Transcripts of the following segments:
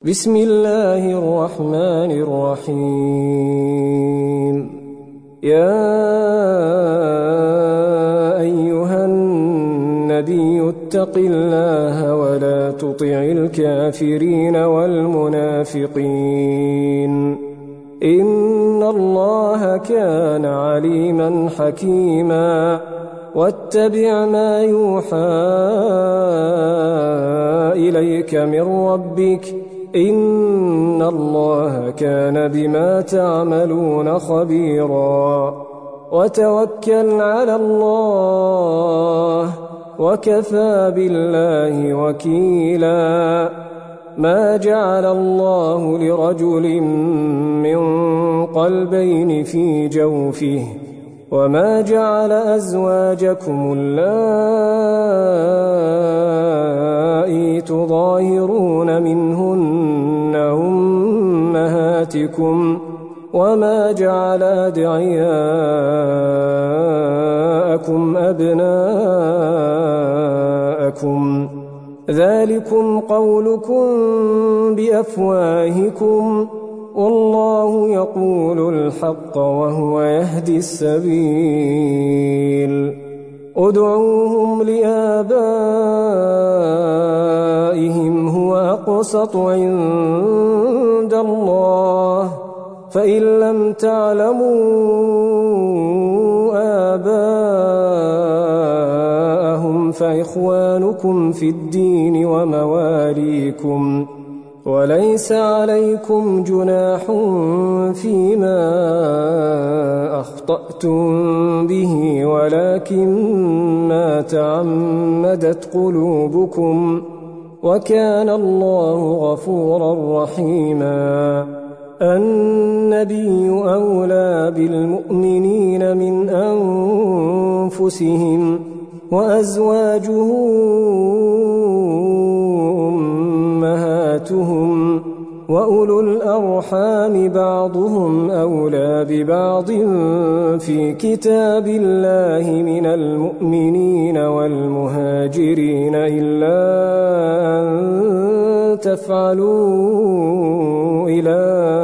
بسم الله الرحمن الرحيم. يا أيها النبي اتق الله ولا تطع الكافرين والمنافقين إن الله كان عليما حكيما. واتبع ما يوحى إليك من ربك إن الله كان بما تعملون خبيرا. وتوكل على الله وكفى بالله وكيلا. ما جعل الله لرجل من قلبين في جوفه وما جعل أزواجكم اللائي تظاهرون منهن أمهاتكم وما جعل أدعياءكم أبناءكم ذلكم قولكم بأفواهكم والله يقول الحق وهو يهدي السبيل. ادعوهم لآبائهم هو أقسط عند الله فإن لم تعلموا آباءهم فإخوانكم في الدين ومواليكم وليس عليكم جناح فيما أخطأتم به ولكن ما تعمدت قلوبكم وكان الله غفورا رحيما. النبي أولى بالمؤمنين من أنفسهم وأزواجه أمهاتهم وأولو الأرحام بعضهم أولى ببعض في كتاب الله من المؤمنين والمهاجرين إلا أن تفعلوا إلى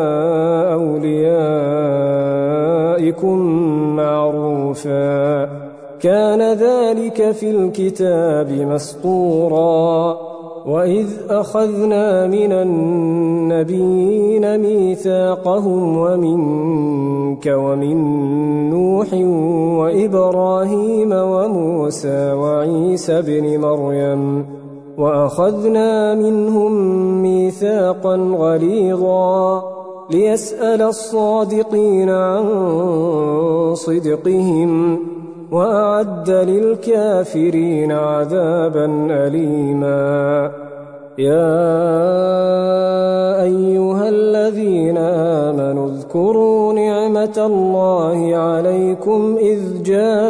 أوليائكم معروفا كان ذلك في الكتاب مسطورا. وإذ أخذنا من النبيين ميثاقهم ومنك ومن نوح وإبراهيم وموسى وعيسى بن مريم وأخذنا منهم ميثاقا غليظا ليسأل الصادقين عن صدقهم وأعد للكافرين عذابا أليما. يا أيها الذين آمنوا اذكروا نعمة الله عليكم إذ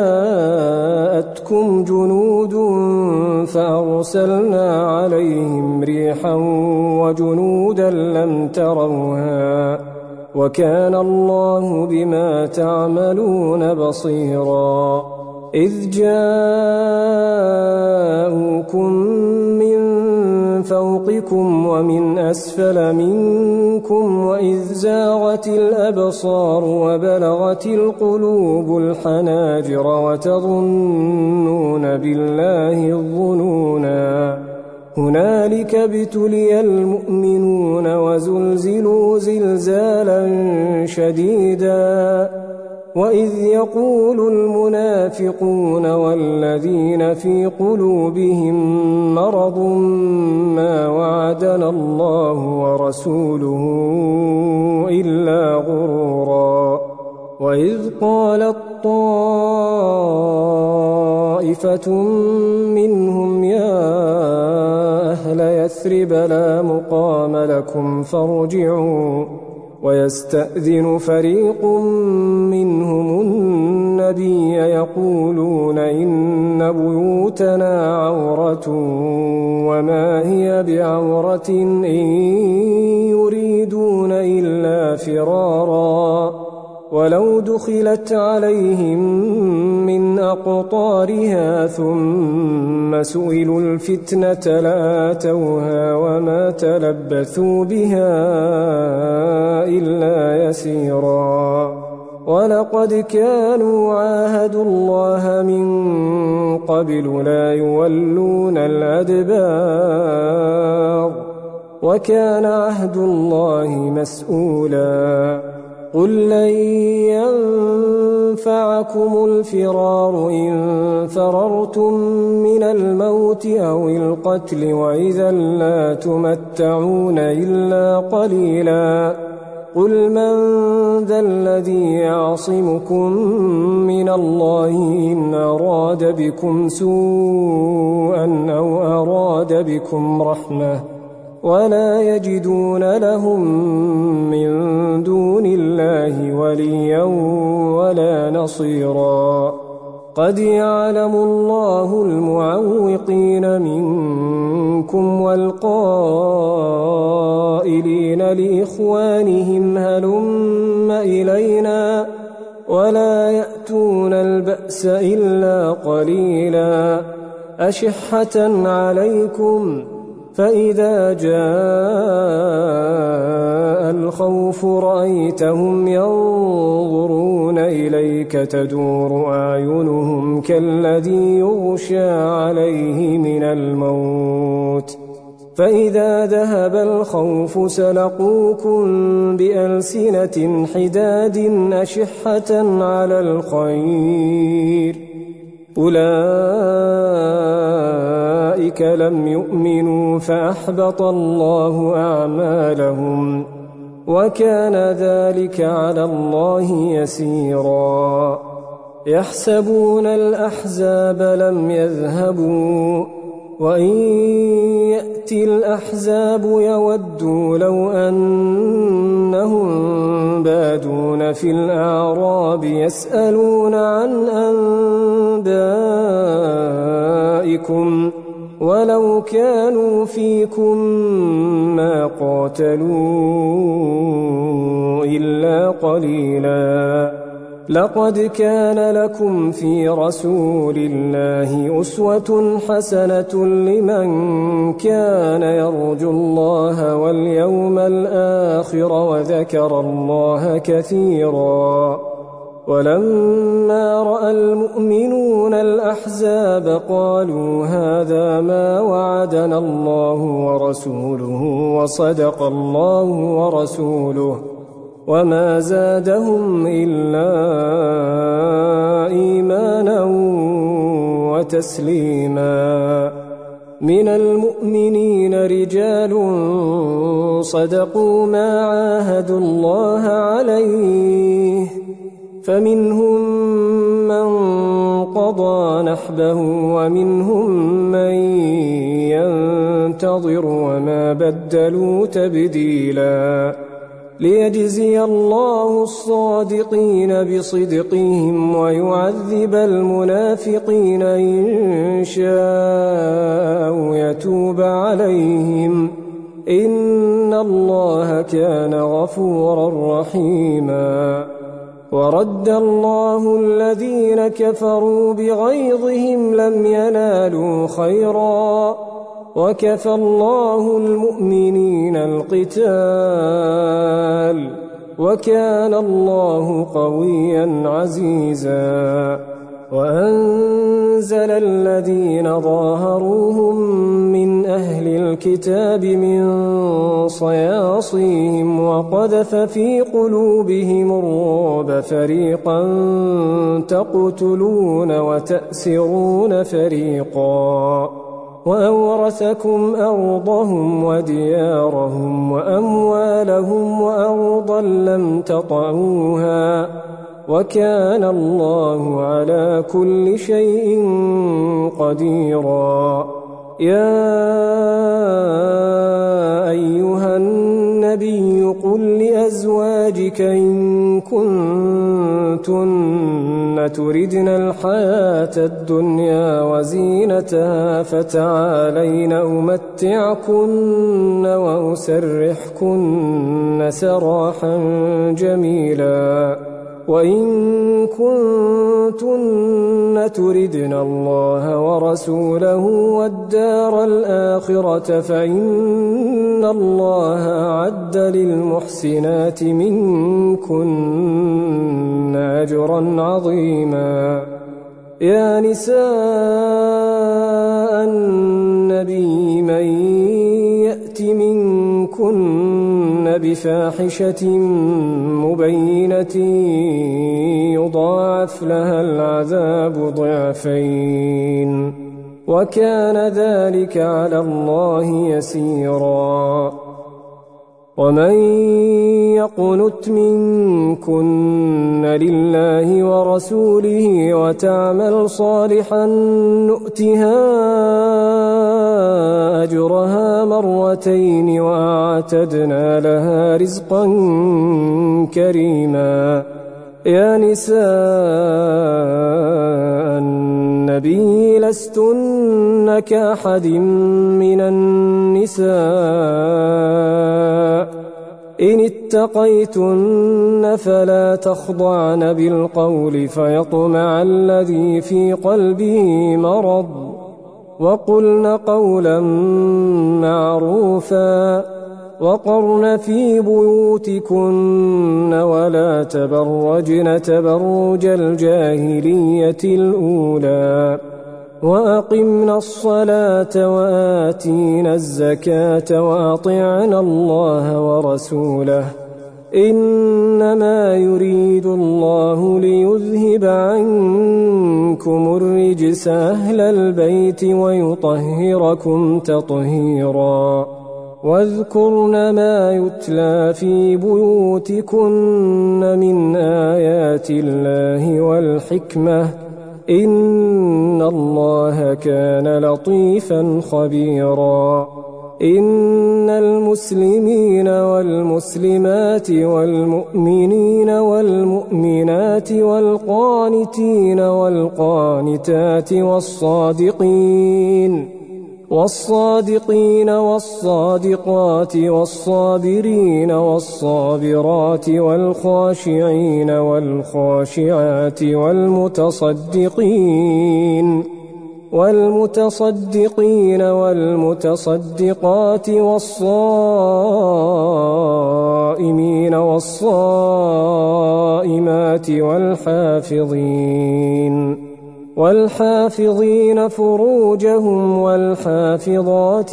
جاءتكم جنود فأرسلنا عليهم ريحا وجنودا لم تروها وكان الله بما تعملون بصيرا. إذ جاءوكم من فوقكم ومن أسفل منكم وإذ زاغت الأبصار وبلغت القلوب الحناجر وتظنون بالله الظنونا. هنالك ابتلي المؤمنون وزلزلوا زلزالا شديدا. وإذ يقول المنافقون والذين في قلوبهم مرض ما وعدنا الله ورسوله إلا غرورا. وإذ قالت طائفة منهم يا أهل يثرب لا مقام لكم فارجعوا ويستأذن فريق منهم النبي يقولون إن بيوتنا عورة وما هي بعورة إن يريدون إلا فرارا ولو دخلت عليهم من أقطارها ثم سئلوا الفتنة لآتوها وما تلبثوا بها إلا يسيرا ولقد كانوا عاهدوا الله من قبل لا يولون الأدبار وكان عهد الله مسؤولا قل لن ينفعكم الفرار إن فررتم من الموت أو القتل وإذا لا تمتعون إلا قليلا قل من ذا الذي يعصمكم من الله إن أراد بكم سوءا أو أراد بكم رحمة ولا يجدون لهم من دون الله وليا ولا نصيرا قد يعلم الله المعوقين منكم والقائلين لإخوانهم هلم إلينا ولا يأتون البأس إلا قليلا أشحة عليكم فإذا جاء الخوف رأيتهم ينظرون إليك تدور أعينهم كالذي يغشى عليه من الموت فإذا ذهب الخوف سلقوكم بألسنة حداد أشحة على الخير أولئك لم يؤمنوا فأحبط الله أعمالهم وكان ذلك على الله يسيرا يحسبون الأحزاب لم يذهبوا وإن يأتي الأحزاب يودوا لو أنهم بادون في الأعراب يسألون عن أنبائكم ولو كانوا فيكم ما قاتلوا إلا قليلا لقد كان لكم في رسول الله أسوة حسنة لمن كان يرجو الله واليوم الآخر وذكر الله كثيرا ولما رأى المؤمنون الأحزاب قالوا هذا ما وعدنا الله ورسوله وصدق الله ورسوله وما زادهم إلا إيمانا وتسليما من المؤمنين رجال صدقوا ما عاهدوا الله عليه فمنهم من قضى نحبه ومنهم من ينتظر وما بدلوا تبديلا ليجزي الله الصادقين بصدقهم ويعذب المنافقين إن شاء يتوب عليهم إن الله كان غفورا رحيما ورد الله الذين كفروا بغيظهم لم ينالوا خيرا وكفى الله المؤمنين القتال وكان الله قويا عزيزا وأنزل الذين ظاهروهم من أهل الكتاب من صياصيهم وقذف في قلوبهم الرعب فريقا تقتلون وتأسرون فريقا وأورثكم أرضهم وديارهم وأموالهم وأرضا لم تطئوها وكان الله على كل شيء قديرا يا أيها النبي قل لأزواجك إن كنتن تردن الحياة الدنيا وزينتها فتعالين أمتعكن وأسرحكن سراحا جميلا وإن كنتن تردن الله ورسوله والدار الآخرة فإن الله أعد للمحسنات منكن أجرا عظيما. يا نساء النبي من يأت منكن بفاحشة مبينة يضاعف لها العذاب ضعفين وكان ذلك على الله يسيرا. ومن يقنت منكن لله ورسوله وتعمل صالحا نؤتها أجرها مرتين وأعتدنا لها رزقا كريما. يا نساء النبي لستن كأحد من النساء إن اتقيتن فلا تخضعن بالقول فيطمع الذي في قلبه مرض وقلن قولا معروفا وقرن في بيوتكن ولا تبرجن تبرج الجاهلية الأولى وأقمنا الصلاة وآتينا الزكاة وأطعنا الله ورسوله إنما يريد الله ليذهب عنكم الرجس أهل البيت ويطهركم تطهيرا. واذكرن ما يتلى في بيوتكن من آيات الله والحكمة إن الله كان لطيفا خبيرا. إن المسلمين والمسلمات والمؤمنين والمؤمنات والقانتين والقانتات والصادقين والصادقات والصابرين والصابرات والخاشعين والخاشعات والمتصدقين والمتصدقات والصائمين والصائمات والحافظين فروجهم والحافظات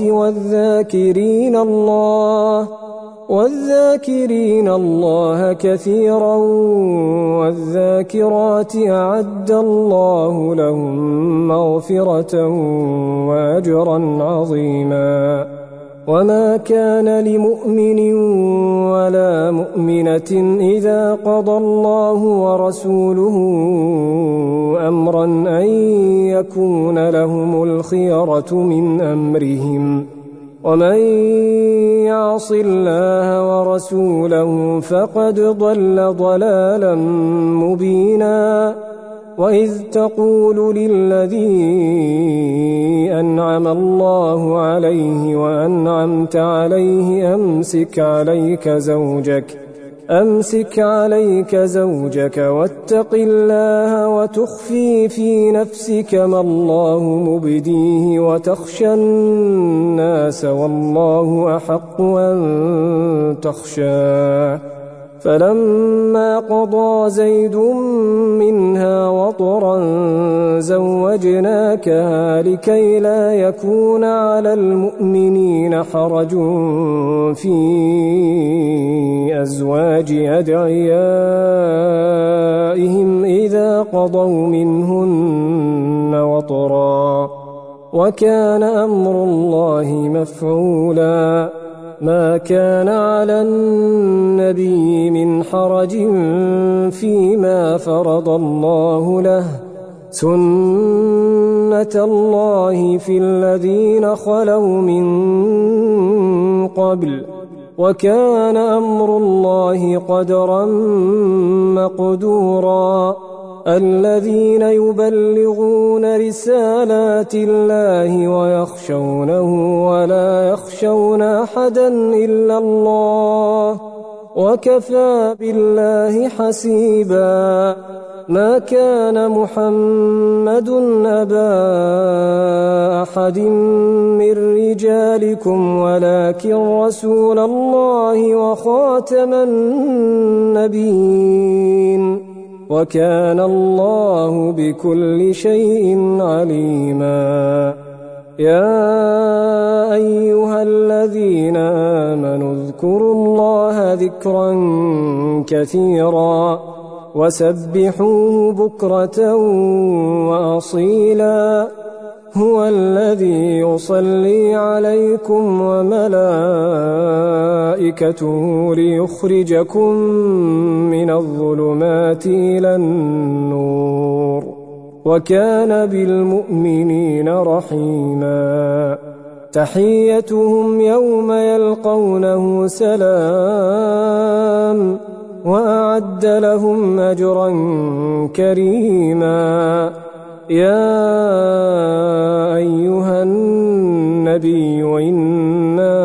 والذاكرين الله كثيرا والذاكرات أعد الله لهم مغفرة وأجرا عظيما. وما كان لمؤمن ولا مؤمنة إذا قضى الله ورسوله أمرا أن يكون لهم الخيرة من أمرهم ومن يعص الله ورسوله فقد ضل ضلالا مبينا. وإذ تقول للذي أنعم الله عليه وأنعمت عليه أمسك عليك زوجك واتق الله وتخفي في نفسك ما الله مبديه وتخشى الناس والله أحق أن تخشاه. فلما قضى زيد منها وطرا زوجناكها لكي لا يكون على المؤمنين حرج في أزواج أدعيائهم إذا قضوا منهن وطرا وكان أمر الله مفعولا. ما كان على النبي من حرج فيما فرض الله له سنة الله في الذين خلوا من قبل وكان أمر الله قدرا مقدورا. الذين يبلغون رسالات الله ويخشونه ولا يخشون أحدا إلا الله وكفى بالله حسيبا. ما كان محمد أبا أحد من رجالكم ولكن رسول الله وخاتم النبيين وكان الله بكل شيء عليما. يا أيها الذين آمنوا اذكروا الله ذكرا كثيرا وسبحوه بكرة وأصيلا. هو الذي يصلي عليكم وملائكته ليخرجكم من الظلمات إلى النور وكان بالمؤمنين رحيما. تحيتهم يوم يلقونه سلام وأعد لهم أجرا كريما. يا أيها النبي إنا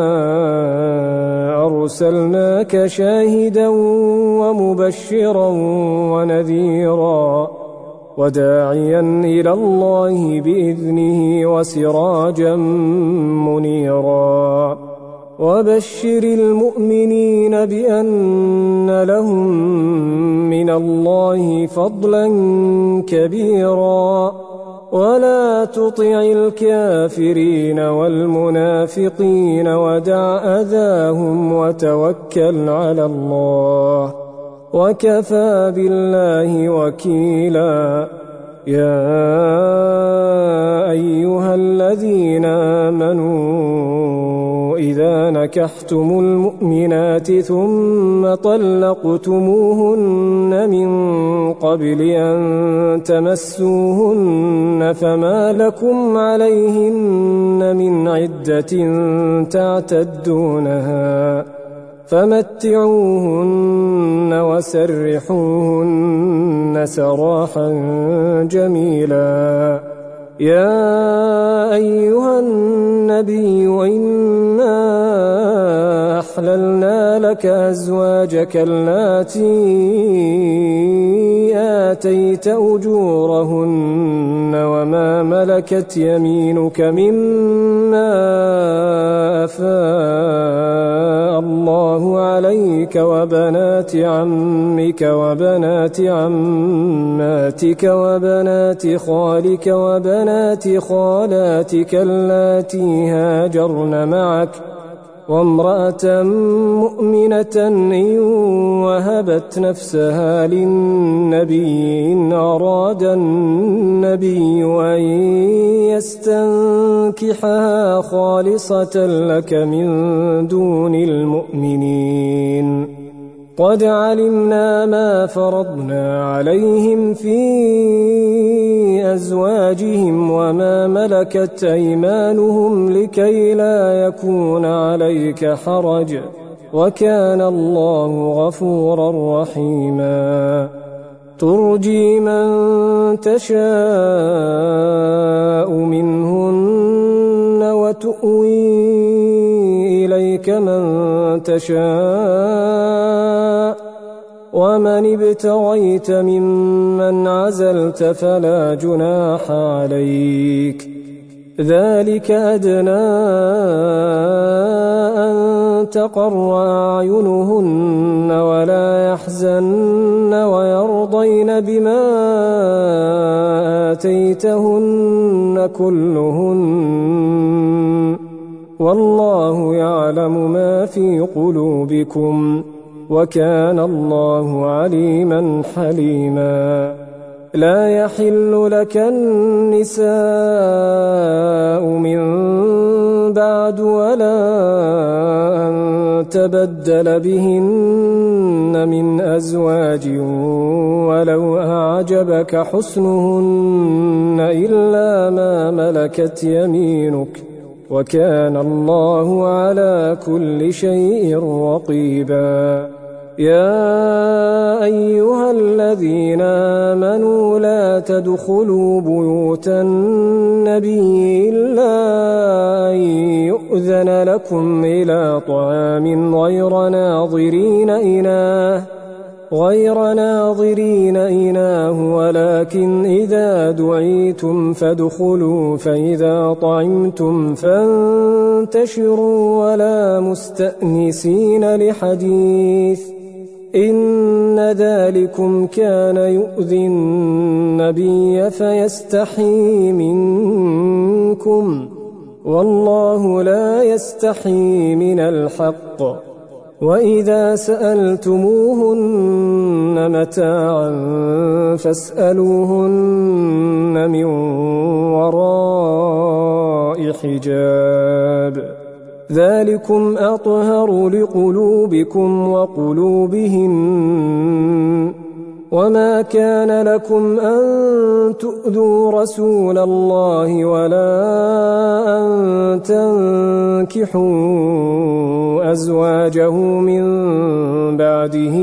أرسلناك شاهدا ومبشرا ونذيرا وداعيا إلى الله بإذنه وسراجا منيرا. وبشر المؤمنين بأن لهم من الله فضلا كبيرا. ولا تطع الكافرين والمنافقين ودع أذاهم وتوكل على الله وكفى بالله وكيلا. يا أيها الذين آمنوا إذا نكحتم المؤمنات ثم طلقتموهن من قبل أن تمسوهن فما لكم عليهن من عدة تعتدونها فمتعوهن وسرحوهن سراحا جميلا. يا أيها النبي إنا أحللنا لك أزواجك اللاتي آتيت أجورهن وما ملكت يمينك مما أفاء الله عليك وبنات عمك وبنات عماتك وبنات خالك وبنات خالاتك اللاتي هاجرن معك وامرأة مؤمنة إن وهبت نفسها للنبي إن أراد النبي أن يستنكحها خالصة لك من دون المؤمنين. قد علمنا ما فرضنا عليهم في أزواجهم وما ملكت أيمانهم لكي لا يكون عليك حرج وكان الله غفورا رحيما. ترجي من تشاء منهن وتؤوي إليك من تشاء ومن ابتغيت ممن عزلت فلا جناح عليك. ذلك أدنى أن تقر أعينهن ولا يحزن ويرضين بما آتيتهن كلهن والله يعلم ما في قلوبكم وكان الله عليما حليما. لا يحل لك النساء من بعد ولا أن تبدل بهن من أزواج ولو أعجبك حسنهن إلا ما ملكت يمينك وكان الله على كل شيء رقيبا. يا أيها الذين آمنوا لا تدخلوا بيوت النبي إلا أن يؤذن لكم إلى طعام غير ناظرين إناه ولكن إذا دعيتم فادخلوا فإذا طعمتم فانتشروا ولا مستأنسين لحديث إن ذلكم كان يؤذي النبي فيستحيي منكم والله لا يستحيي من الحق وإذا سألتموهن متاعا فاسألوهن من وراء حجاب ذلكم أطهر لقلوبكم وقلوبهم وما كان لكم أن تؤذوا رسول الله ولا أن تنكحوا أزواجه من بعده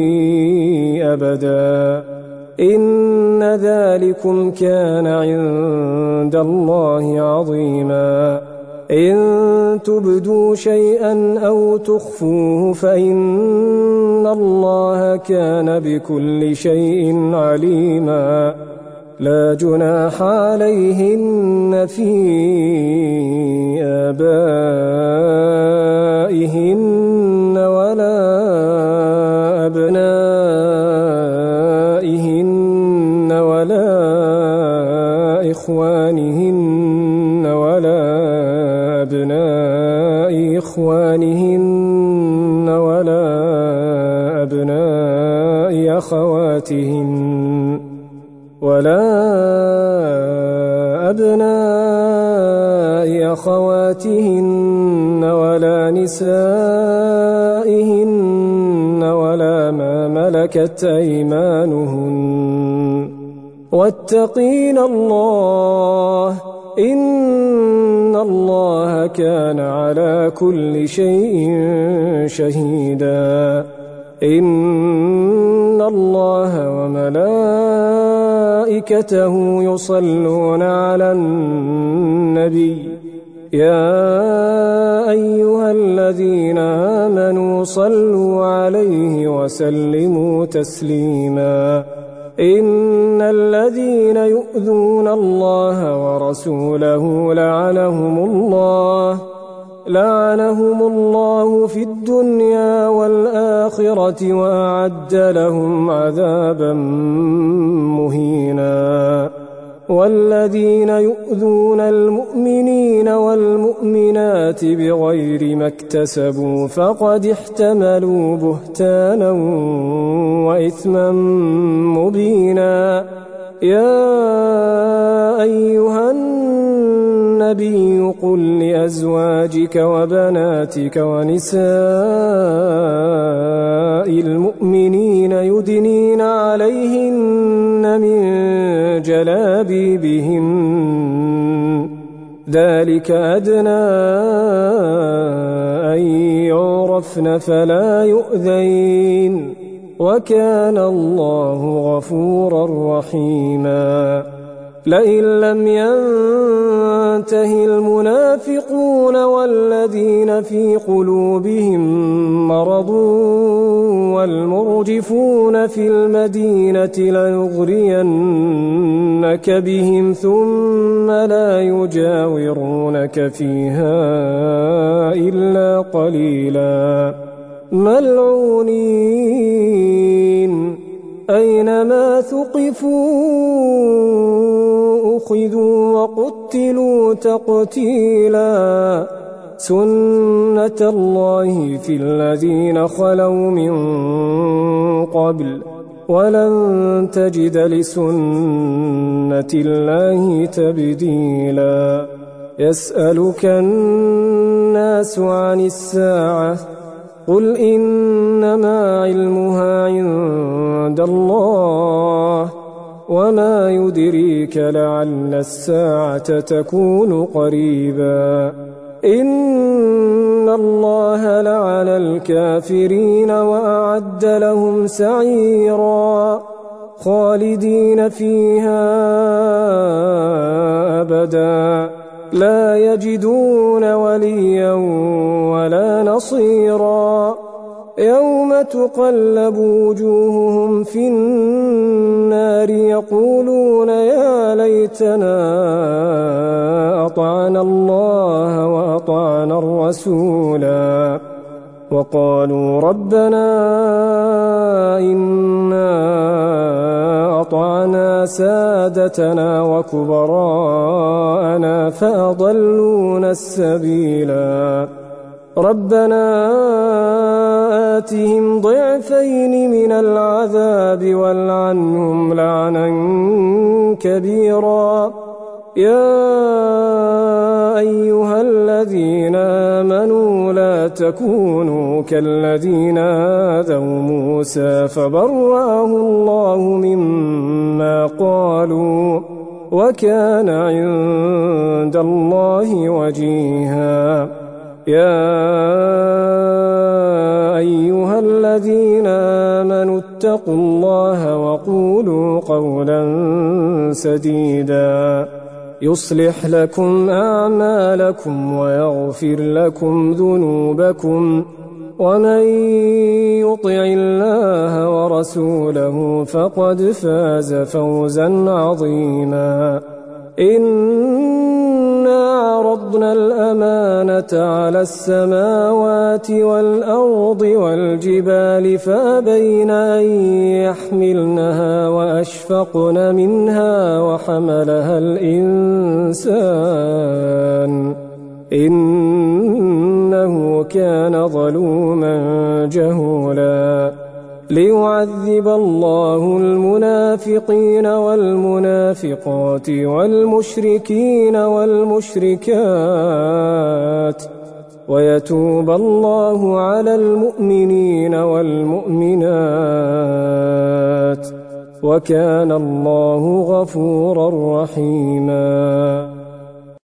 أبدا إن ذلكم كان عند الله عظيما إن تبدوا شيئا أو تخفوه فإن الله كان بكل شيء عليما لا جناح عليهن في آبائهن ولا أبنائهن ولا إخوانهن ولا أبناء إخوانهن ولا أبناء أخواتهن ولا نسائهن ولا ما ملكت أيمانهن واتقين الله إن الله كان على كل شيء شهيدا إن الله وملائكته يصلون على النبي يا أيها الذين آمنوا صلوا عليه وسلموا تسليما إن الذين يؤذون الله ورسوله لعنهم الله في الدنيا والآخرة وأعد لهم عذابا مهينا والذين يؤذون المؤمنين والمؤمنات بغير ما اكتسبوا فقد احتملوا بهتانا وإثما مبينا يا أيها النبي قل لأزواجك وبناتك ونساء المؤمنين يدنين عليهن من جلابيبهن ذلك أدنى أن يعرفن فلا يؤذين وكان الله غفورا رحيما لئن لم ينته المنافقون والذين في قلوبهم مرض والمرجفون في المدينة ليغرينك بهم ثم لا يجاورونك فيها إلا قليلا ملعونين أينما ثقفوا أخذوا وقتلوا تقتيلا سنة الله في الذين خلوا من قبل ولن تجد لسنة الله تبديلا يسألك الناس عن الساعة قل إنما علمها عند الله وما يدريك لعل الساعة تكون قريبا إن الله لعن الكافرين وأعد لهم سعيرا خالدين فيها أبدا لا يجدون وليا ولا نصيرا يوم تقلب وجوههم في النار يقولون يا ليتنا أطعنا الله وأطعنا الرسولا وقالوا ربنا إنا أطعنا سادتنا وكبراءنا فأضلونا السبيلا ربنا آتهم ضعفين من العذاب والعنهم لعنا كبيرا يا أيها الذين آمنوا لا تكونوا كالذين آذوا موسى فبرأه الله مما قالوا وكان عند الله وجيها يا أيها الذين آمنوا اتقوا الله وقولوا قولا سديدا يصلح لكم أعمالكم ويغفر لكم ذنوبكم ومن يطع الله ورسوله فقد فاز فوزا عظيما إنا عرضنا الأمانة على السماوات والأرض والجبال فأبين أن يحملنها وأشفقن منها وحملها الإنسان إنه كان ظلوما جهولا ليعذب الله المنافقين والمنافقات والمشركين والمشركات ويتوب الله على المؤمنين والمؤمنات وكان الله غفورا رحيما